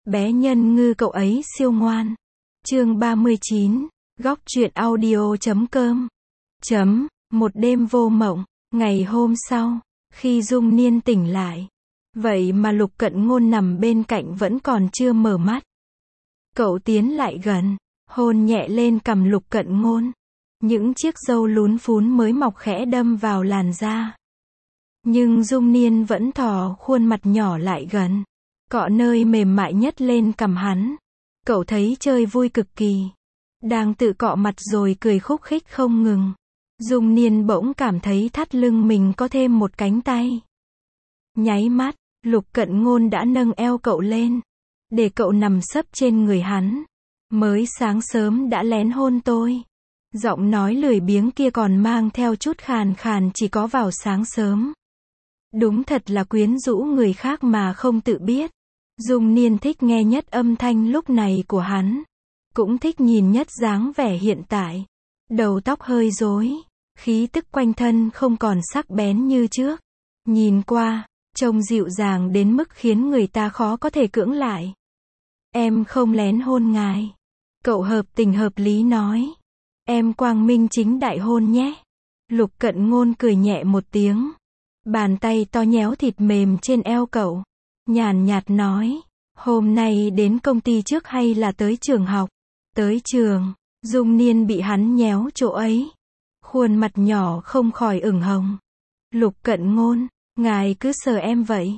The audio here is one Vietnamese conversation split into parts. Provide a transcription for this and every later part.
Bé Nhân Ngư cậu ấy siêu ngoan. Chương 39, góc truyện audio.com. Một đêm vô mộng, ngày hôm sau, khi Dung Niên tỉnh lại, vậy mà Lục Cận Ngôn nằm bên cạnh vẫn còn chưa mở mắt. Cậu tiến lại gần, hôn nhẹ lên cằm Lục Cận Ngôn. Những chiếc râu lún phún mới mọc khẽ đâm vào làn da. Nhưng Dung Niên vẫn thò khuôn mặt nhỏ lại gần, cọ nơi mềm mại nhất lên cằm hắn. Cậu thấy chơi vui cực kỳ. Đang tự cọ mặt rồi cười khúc khích không ngừng. Dung Niên bỗng cảm thấy thắt lưng mình có thêm một cánh tay. Nháy mắt, Lục Cận Ngôn đã nâng eo cậu lên, để cậu nằm sấp trên người hắn. Mới sáng sớm đã lén hôn tôi. Giọng nói lười biếng kia còn mang theo chút khàn khàn chỉ có vào sáng sớm. Đúng thật là quyến rũ người khác mà không tự biết. Dung Niên thích nghe nhất âm thanh lúc này của hắn. Cũng thích nhìn nhất dáng vẻ hiện tại. Đầu tóc hơi rối, khí tức quanh thân không còn sắc bén như trước. Nhìn qua, trông dịu dàng đến mức khiến người ta khó có thể cưỡng lại. Em không lén hôn ngài. Cậu hợp tình hợp lý nói. Em quang minh chính đại hôn nhé. Lục Cận Ngôn cười nhẹ một tiếng. Bàn tay to nhéo thịt mềm trên eo cậu. Nhàn nhạt nói. Hôm nay đến công ty trước hay là tới trường học? Tới trường. Dung Niên bị hắn nhéo chỗ ấy. Khuôn mặt nhỏ không khỏi ửng hồng. Lục Cận Ngôn, ngài cứ sờ em vậy.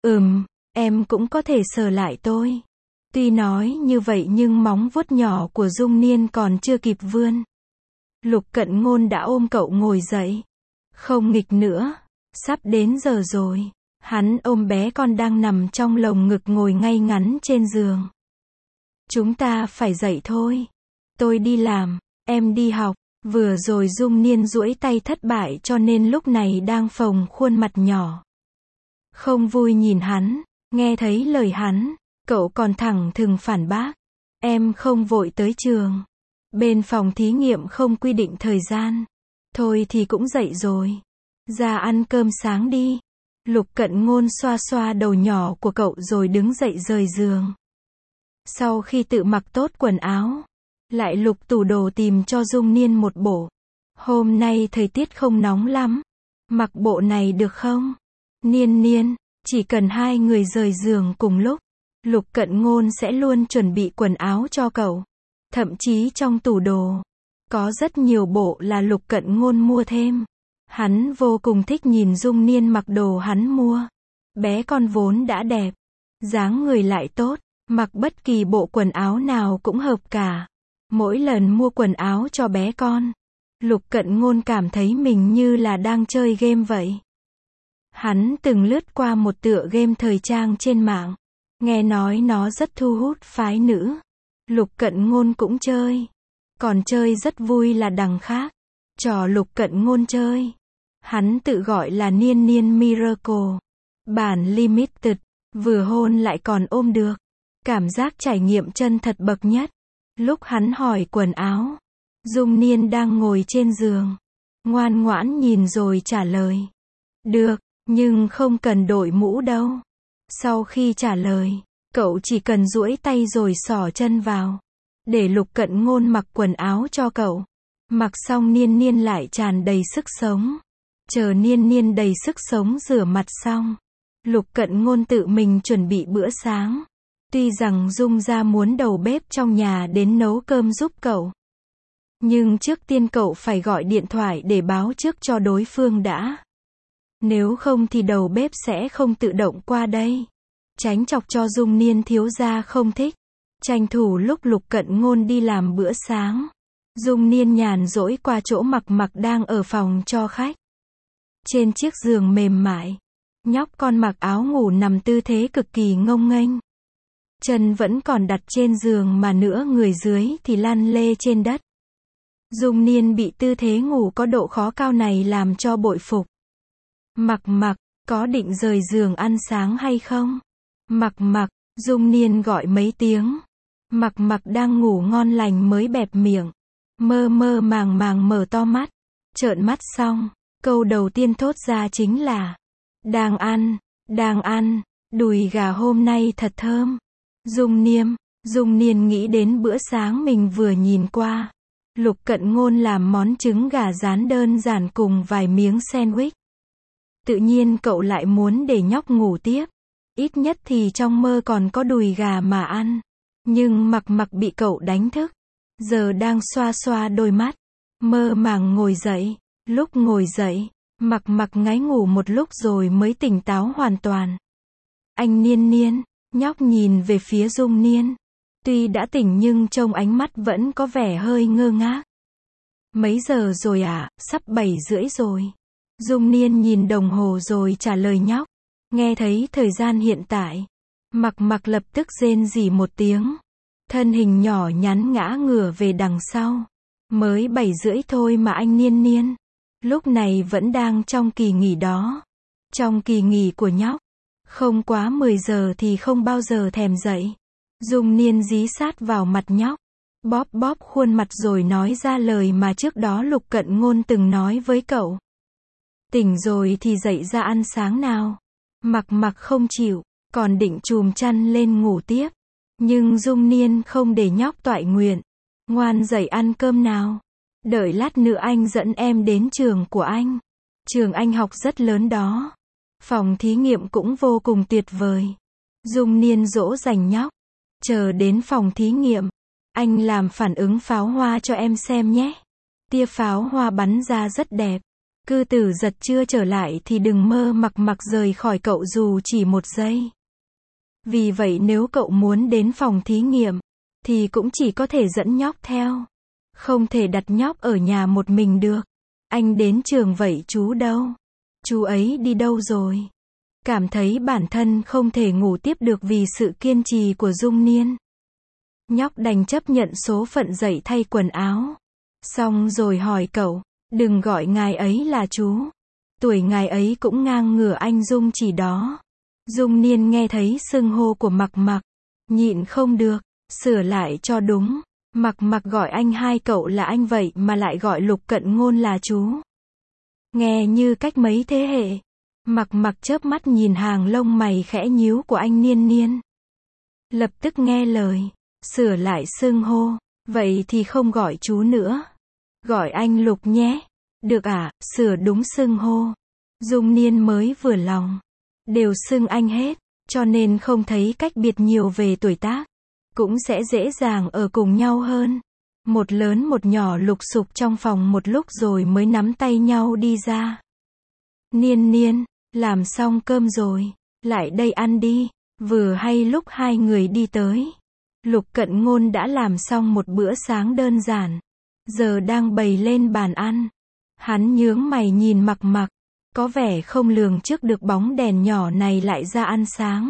Em cũng có thể sờ lại tôi. Tuy nói như vậy nhưng móng vuốt nhỏ của Dung Niên còn chưa kịp vươn. Lục Cận Ngôn đã ôm cậu ngồi dậy. Không nghịch nữa. Sắp đến giờ rồi. Hắn ôm bé con đang nằm trong lồng ngực ngồi ngay ngắn trên giường. Chúng ta phải dậy thôi. Tôi đi làm, em đi học. Vừa rồi Dung Niên duỗi tay thất bại cho nên lúc này đang phồng khuôn mặt nhỏ. Không vui nhìn hắn, nghe thấy lời hắn, cậu còn thẳng thừng phản bác. Em không vội tới trường. Bên phòng thí nghiệm không quy định thời gian. Thôi thì cũng dậy rồi. Ra ăn cơm sáng đi. Lục Cận Ngôn xoa xoa đầu nhỏ của cậu rồi đứng dậy rời giường. Sau khi tự mặc tốt quần áo, lại lục tủ đồ tìm cho Dung Niên một bộ. Hôm nay thời tiết không nóng lắm. Mặc bộ này được không? Niên, chỉ cần hai người rời giường cùng lúc, Lục Cận Ngôn sẽ luôn chuẩn bị quần áo cho cậu. Thậm chí trong tủ đồ, có rất nhiều bộ là Lục Cận Ngôn mua thêm. Hắn vô cùng thích nhìn Dung Niên mặc đồ hắn mua. Bé con vốn đã đẹp, dáng người lại tốt, mặc bất kỳ bộ quần áo nào cũng hợp cả. Mỗi lần mua quần áo cho bé con, Lục Cận Ngôn cảm thấy mình như là đang chơi game vậy. Hắn từng lướt qua một tựa game thời trang trên mạng, nghe nói nó rất thu hút phái nữ. Lục Cận Ngôn cũng chơi. Còn chơi rất vui là đằng khác. Trò Lục Cận Ngôn chơi, hắn tự gọi là Niên Miracle. Bản limited, vừa hôn lại còn ôm được. Cảm giác trải nghiệm chân thật bậc nhất. Lúc hắn hỏi quần áo, Dung Niên đang ngồi trên giường. Ngoan ngoãn nhìn rồi trả lời. Được, nhưng không cần đội mũ đâu. Sau khi trả lời, cậu chỉ cần duỗi tay rồi xỏ chân vào. Để Lục Cận Ngôn mặc quần áo cho cậu. Mặc xong Niên lại tràn đầy sức sống. Chờ Niên đầy sức sống rửa mặt xong, Lục Cận Ngôn tự mình chuẩn bị bữa sáng. Tuy rằng Dung ra muốn đầu bếp trong nhà đến nấu cơm giúp cậu. Nhưng trước tiên cậu phải gọi điện thoại để báo trước cho đối phương đã. Nếu không thì đầu bếp sẽ không tự động qua đây. Tránh chọc cho Dung Niên thiếu gia không thích. Tranh thủ lúc Lục Cận Ngôn đi làm bữa sáng, Dung Niên nhàn rỗi qua chỗ mặc đang ở phòng cho khách. Trên chiếc giường mềm mại, nhóc con mặc áo ngủ nằm tư thế cực kỳ ngông nghênh. Chân vẫn còn đặt trên giường mà nửa người dưới thì lăn lê trên đất. Dung Niên bị tư thế ngủ có độ khó cao này làm cho bội phục. Mặc, có định rời giường ăn sáng hay không? Mặc, Dung Niên gọi mấy tiếng. Mặc đang ngủ ngon lành mới bẹp miệng. Mơ màng mở to mắt. Trợn mắt xong, câu đầu tiên thốt ra chính là: Đang ăn, đùi gà hôm nay thật thơm. Dung Niên nghĩ đến bữa sáng mình vừa nhìn qua. Lục Cận Ngôn làm món trứng gà rán đơn giản cùng vài miếng sandwich. Tự nhiên cậu lại muốn để nhóc ngủ tiếp. Ít nhất thì trong mơ còn có đùi gà mà ăn. Nhưng Mặc Mặc bị cậu đánh thức. Giờ đang xoa xoa đôi mắt. Mơ màng ngồi dậy. Lúc ngồi dậy, Mặc Mặc ngáy ngủ một lúc rồi mới tỉnh táo hoàn toàn. Anh Niên Niên, nhóc nhìn về phía Dung Niên. Tuy đã tỉnh nhưng trông ánh mắt vẫn có vẻ hơi ngơ ngác. Mấy giờ rồi ạ? Sắp 7:30 rồi. Dung Niên nhìn đồng hồ rồi trả lời nhóc. Nghe thấy thời gian hiện tại. Mặc Mặc lập tức rên rỉ một tiếng. Thân hình nhỏ nhắn ngã ngửa về đằng sau. Mới 7:30 thôi mà anh Niên Niên. Lúc này vẫn đang trong kỳ nghỉ đó. Trong kỳ nghỉ của nhóc. Không quá 10 giờ thì không bao giờ thèm dậy. Dung Niên dí sát vào mặt nhóc. Bóp bóp khuôn mặt rồi nói ra lời mà trước đó Lục Cận Ngôn từng nói với cậu. Tỉnh rồi thì dậy ra ăn sáng nào. Mặc Mặc không chịu, còn định chùm chăn lên ngủ tiếp. Nhưng Dung Niên không để nhóc toại nguyện. Ngoan dậy ăn cơm nào. Đợi lát nữa anh dẫn em đến trường của anh. Trường anh học rất lớn đó. Phòng thí nghiệm cũng vô cùng tuyệt vời. Dung Niên dỗ dành nhóc. Chờ đến phòng thí nghiệm. Anh làm phản ứng pháo hoa cho em xem nhé. Tia pháo hoa bắn ra rất đẹp. Cư Tử Giật chưa trở lại thì đừng mơ Mặc Mặc rời khỏi cậu dù chỉ 1 giây. Vì vậy nếu cậu muốn đến phòng thí nghiệm, thì cũng chỉ có thể dẫn nhóc theo. Không thể đặt nhóc ở nhà một mình được. Anh đến trường vậy chú đâu? Chú ấy đi đâu rồi? Cảm thấy bản thân không thể ngủ tiếp được vì sự kiên trì của Dung Niên. Nhóc đành chấp nhận số phận dậy thay quần áo. Xong rồi hỏi cậu, đừng gọi ngài ấy là chú. Tuổi ngài ấy cũng ngang ngửa anh Dung chỉ đó. Dung Niên nghe thấy xưng hô của Mặc Mặc. Nhịn không được, sửa lại cho đúng. Mặc Mặc gọi anh hai cậu là anh vậy mà lại gọi Lục Cận Ngôn là chú. Nghe như cách mấy thế hệ. Mặc Mặc chớp mắt nhìn hàng lông mày khẽ nhíu của anh Niên Niên. Lập tức nghe lời, sửa lại xưng hô. Vậy thì không gọi chú nữa. Gọi anh Lục nhé. Được à, sửa đúng xưng hô. Dung Niên mới vừa lòng. Đều xưng anh hết, cho nên không thấy cách biệt nhiều về tuổi tác. Cũng sẽ dễ dàng ở cùng nhau hơn. Một lớn một nhỏ lục sục trong phòng một lúc rồi mới nắm tay nhau đi ra. Niên Niên, làm xong cơm rồi, lại đây ăn đi. Vừa hay lúc hai người đi tới. Lục Cận Ngôn đã làm xong một bữa sáng đơn giản. Giờ đang bày lên bàn ăn. Hắn nhướng mày nhìn Mặc Mặc. Có vẻ không lường trước được bóng đèn nhỏ này lại ra ăn sáng.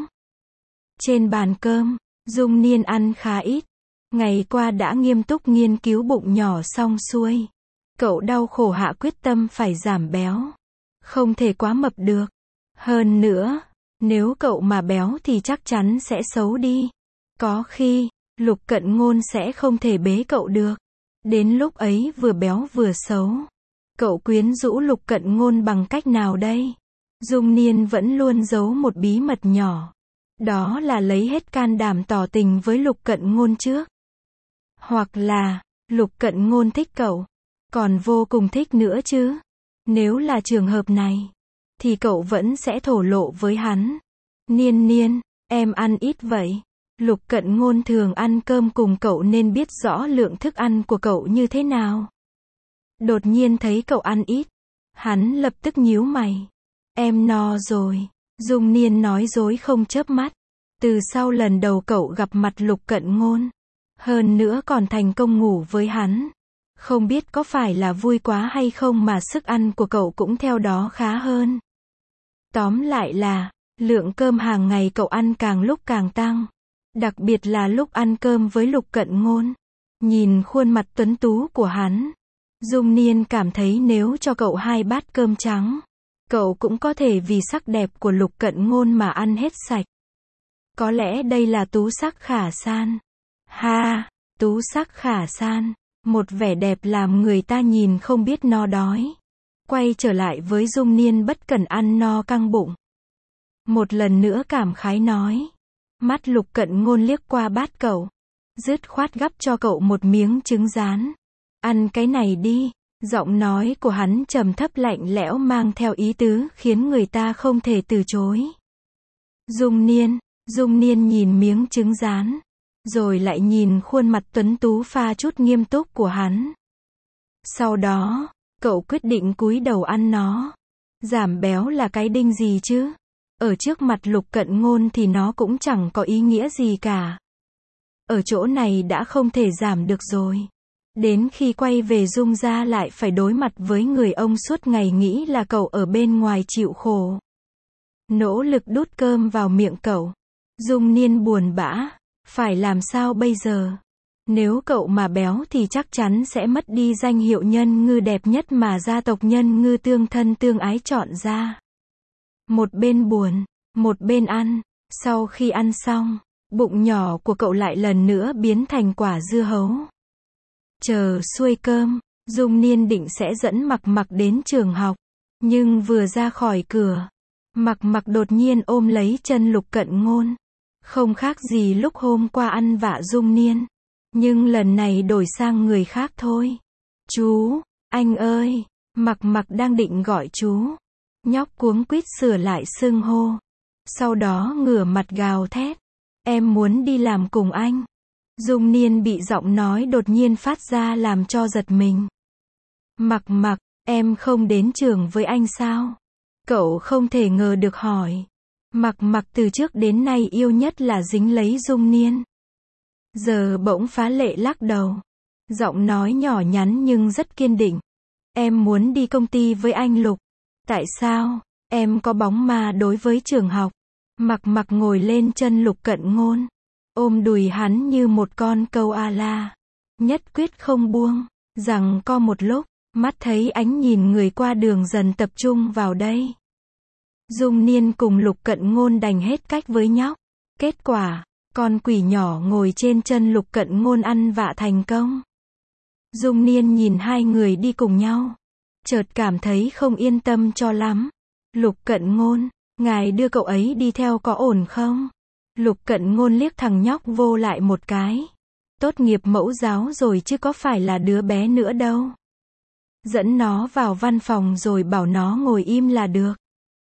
Trên bàn cơm, Dung Niên ăn khá ít. Ngày qua đã nghiêm túc nghiên cứu bụng nhỏ xong xuôi. Cậu đau khổ hạ quyết tâm phải giảm béo. Không thể quá mập được. Hơn nữa, nếu cậu mà béo thì chắc chắn sẽ xấu đi. Có khi, Lục Cận Ngôn sẽ không thể bế cậu được. Đến lúc ấy vừa béo vừa xấu. Cậu quyến rũ Lục Cận Ngôn bằng cách nào đây? Dung Niên vẫn luôn giấu một bí mật nhỏ. Đó là lấy hết can đảm tỏ tình với Lục Cận Ngôn trước. Hoặc là, Lục Cận Ngôn thích cậu. Còn vô cùng thích nữa chứ. Nếu là trường hợp này, thì cậu vẫn sẽ thổ lộ với hắn. Niên Niên, em ăn ít vậy. Lục Cận Ngôn thường ăn cơm cùng cậu nên biết rõ lượng thức ăn của cậu như thế nào. Đột nhiên thấy cậu ăn ít. Hắn lập tức nhíu mày. Em no rồi. Dung Niên nói dối không chớp mắt. Từ sau lần đầu cậu gặp mặt Lục Cận Ngôn. Hơn nữa còn thành công ngủ với hắn. Không biết có phải là vui quá hay không mà sức ăn của cậu cũng theo đó khá hơn. Tóm lại là, lượng cơm hàng ngày cậu ăn càng lúc càng tăng. Đặc biệt là lúc ăn cơm với Lục Cận Ngôn. Nhìn khuôn mặt tuấn tú của hắn. Dung Niên cảm thấy nếu cho cậu 2 bát cơm trắng, cậu cũng có thể vì sắc đẹp của Lục Cận Ngôn mà ăn hết sạch. Có lẽ đây là tú sắc khả san. Ha, tú sắc khả san. Một vẻ đẹp làm người ta nhìn không biết no đói. Quay trở lại với Dung Niên bất cần ăn no căng bụng. Một lần nữa cảm khái nói. Mắt Lục Cận Ngôn liếc qua bát cậu. Dứt khoát gắp cho cậu một miếng trứng rán. Ăn cái này đi. Giọng nói của hắn trầm thấp lạnh lẽo mang theo ý tứ khiến người ta không thể từ chối. Dung Niên nhìn miếng trứng rán. Rồi lại nhìn khuôn mặt tuấn tú pha chút nghiêm túc của hắn. Sau đó, cậu quyết định cúi đầu ăn nó. Giảm béo là cái đinh gì chứ? Ở trước mặt Lục Cận Ngôn thì nó cũng chẳng có ý nghĩa gì cả. Ở chỗ này đã không thể giảm được rồi. Đến khi quay về Dung gia lại phải đối mặt với người ông suốt ngày nghĩ là cậu ở bên ngoài chịu khổ. Nỗ lực đút cơm vào miệng cậu. Dung Niên buồn bã. Phải làm sao bây giờ? Nếu cậu mà béo thì chắc chắn sẽ mất đi danh hiệu nhân ngư đẹp nhất mà gia tộc nhân ngư tương thân tương ái chọn ra. Một bên buồn, một bên ăn. Sau khi ăn xong, bụng nhỏ của cậu lại lần nữa biến thành quả dưa hấu. Chờ xuôi cơm, Dung Niên định sẽ dẫn Mặc Mặc đến trường học. Nhưng vừa ra khỏi cửa, Mặc Mặc đột nhiên ôm lấy chân Lục Cận Ngôn. Không khác gì lúc hôm qua ăn vạ Dung Niên. Nhưng lần này đổi sang người khác thôi. Chú, anh ơi, Mặc Mặc đang định gọi chú. Nhóc cuống quýt sửa lại xưng hô. Sau đó ngửa mặt gào thét. Em muốn đi làm cùng anh. Dung Niên bị giọng nói đột nhiên phát ra làm cho giật mình. Mặc Mặc, em không đến trường với anh sao? Cậu không thể ngờ được hỏi. Mặc Mặc từ trước đến nay yêu nhất là dính lấy Dung Niên. Giờ bỗng phá lệ lắc đầu. Giọng nói nhỏ nhắn nhưng rất kiên định. Em muốn đi công ty với anh Lục. Tại sao? Em có bóng ma đối với trường học. Mặc Mặc ngồi lên chân Lục Cận Ngôn. Ôm đùi hắn như một con koala. Nhất quyết không buông. Rằng co một lúc, mắt thấy ánh nhìn người qua đường dần tập trung vào đây. Dung Niên cùng Lục Cận Ngôn đành hết cách với nhóc. Kết quả, con quỷ nhỏ ngồi trên chân Lục Cận Ngôn ăn vạ thành công. Dung Niên nhìn hai người đi cùng nhau. Chợt cảm thấy không yên tâm cho lắm. Lục Cận Ngôn, ngài đưa cậu ấy đi theo có ổn không? Lục Cận Ngôn liếc thằng nhóc vô lại một cái. Tốt nghiệp mẫu giáo rồi chứ có phải là đứa bé nữa đâu. Dẫn nó vào văn phòng rồi bảo nó ngồi im là được.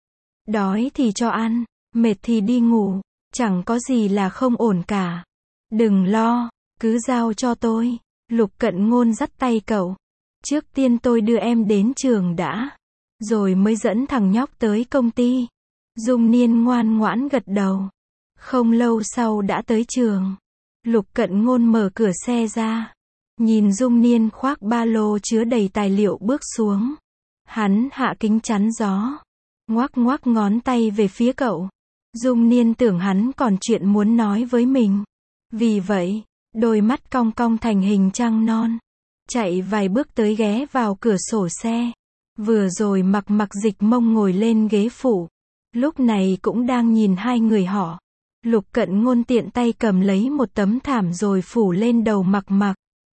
Đói thì cho ăn, mệt thì đi ngủ, chẳng có gì là không ổn cả. Đừng lo, cứ giao cho tôi. Lục Cận Ngôn dắt tay cậu. Trước tiên tôi đưa em đến trường đã, rồi mới dẫn thằng nhóc tới công ty. Dung Niên ngoan ngoãn gật đầu. Không lâu sau đã tới trường. Lục Cận Ngôn mở cửa xe ra. Nhìn Dung Niên khoác ba lô chứa đầy tài liệu bước xuống. Hắn hạ kính chắn gió. Ngoắc ngoắc ngón tay về phía cậu. Dung Niên tưởng hắn còn chuyện muốn nói với mình. Vì vậy, đôi mắt cong cong thành hình trăng non. Chạy vài bước tới ghé vào cửa sổ xe. Vừa rồi Mặc Mặc dịch mông ngồi lên ghế phụ. Lúc này cũng đang nhìn hai người họ. Lục Cận Ngôn tiện tay cầm lấy một tấm thảm rồi phủ lên đầu Mặc Mặc.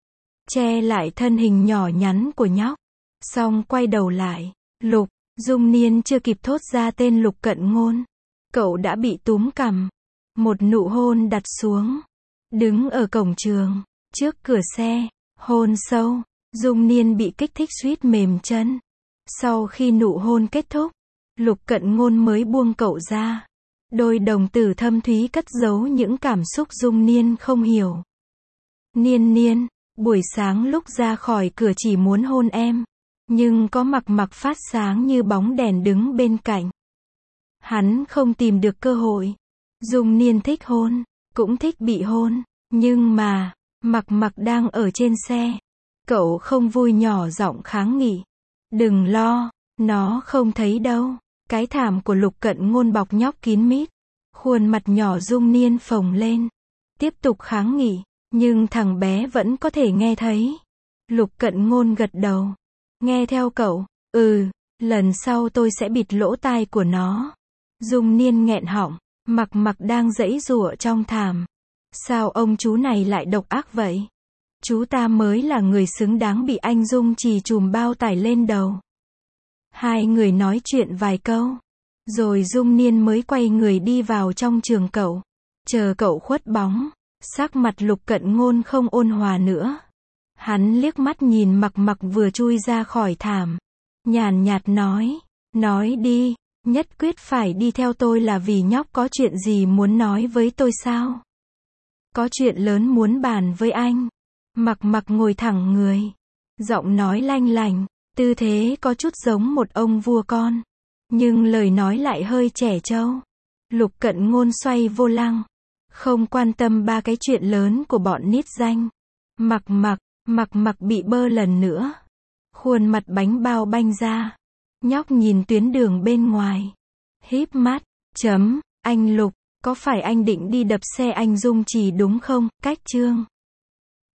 Che lại thân hình nhỏ nhắn của nhóc. Xong quay đầu lại. Lục, Dung Niên chưa kịp thốt ra tên Lục Cận Ngôn. Cậu đã bị túm cằm. Một nụ hôn đặt xuống. Đứng ở cổng trường, trước cửa xe, hôn sâu. Dung Niên bị kích thích suýt mềm chân. Sau khi nụ hôn kết thúc, Lục Cận Ngôn mới buông cậu ra. Đôi đồng tử thâm thúy cất giấu những cảm xúc Dung Niên không hiểu. Niên, buổi sáng lúc ra khỏi cửa chỉ muốn hôn em. Nhưng có Mặc Mặc phát sáng như bóng đèn đứng bên cạnh. Hắn không tìm được cơ hội. Dung Niên thích hôn, cũng thích bị hôn. Nhưng mà, Mặc Mặc đang ở trên xe. Cậu không vui nhỏ giọng kháng nghị. Đừng lo, nó không thấy đâu. Cái thảm của Lục Cận Ngôn bọc nhóc kín mít. Khuôn mặt nhỏ Dung Niên phồng lên. Tiếp tục kháng nghị. Nhưng thằng bé vẫn có thể nghe thấy. Lục Cận Ngôn gật đầu. Nghe theo cậu. Lần sau tôi sẽ bịt lỗ tai của nó. Dung Niên nghẹn họng. Mặc Mặc đang giãy giụa trong thảm. Sao ông chú này lại độc ác vậy? Chú ta mới là người xứng đáng bị anh Dung Trì chùm bao tải lên đầu. Hai người nói chuyện vài câu. Rồi Dung Niên mới quay người đi vào trong trường cậu. Chờ cậu khuất bóng, sắc mặt Lục Cận Ngôn không ôn hòa nữa. Hắn liếc mắt nhìn Mặc Mặc vừa chui ra khỏi thảm. Nhàn nhạt nói đi, nhất quyết phải đi theo tôi là vì nhóc có chuyện gì muốn nói với tôi sao? Có chuyện lớn muốn bàn với anh. Mặc Mặc ngồi thẳng người. Giọng nói lanh lành, tư thế có chút giống một ông vua con. Nhưng lời nói lại hơi trẻ trâu. Lục Cận Ngôn xoay vô lăng. Không quan tâm ba cái chuyện lớn của bọn nít danh. Mặc Mặc bị bơ lần nữa. Khuôn mặt bánh bao banh ra. Nhóc nhìn tuyến đường bên ngoài. Híp mắt, anh Lục, có phải anh định đi đập xe anh Dung Trì đúng không? Cách chương